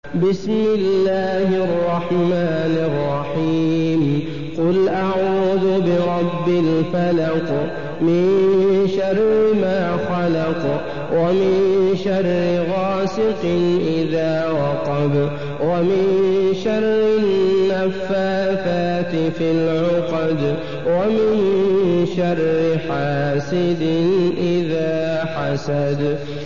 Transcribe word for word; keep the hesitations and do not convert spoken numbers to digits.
بسم الله الرحمن الرحيم قل أعوذ برب الفلق من شر ما خلق ومن شر غاسق إذا وقب ومن شر النفاثات في العقد ومن شر حاسد إذا حسد.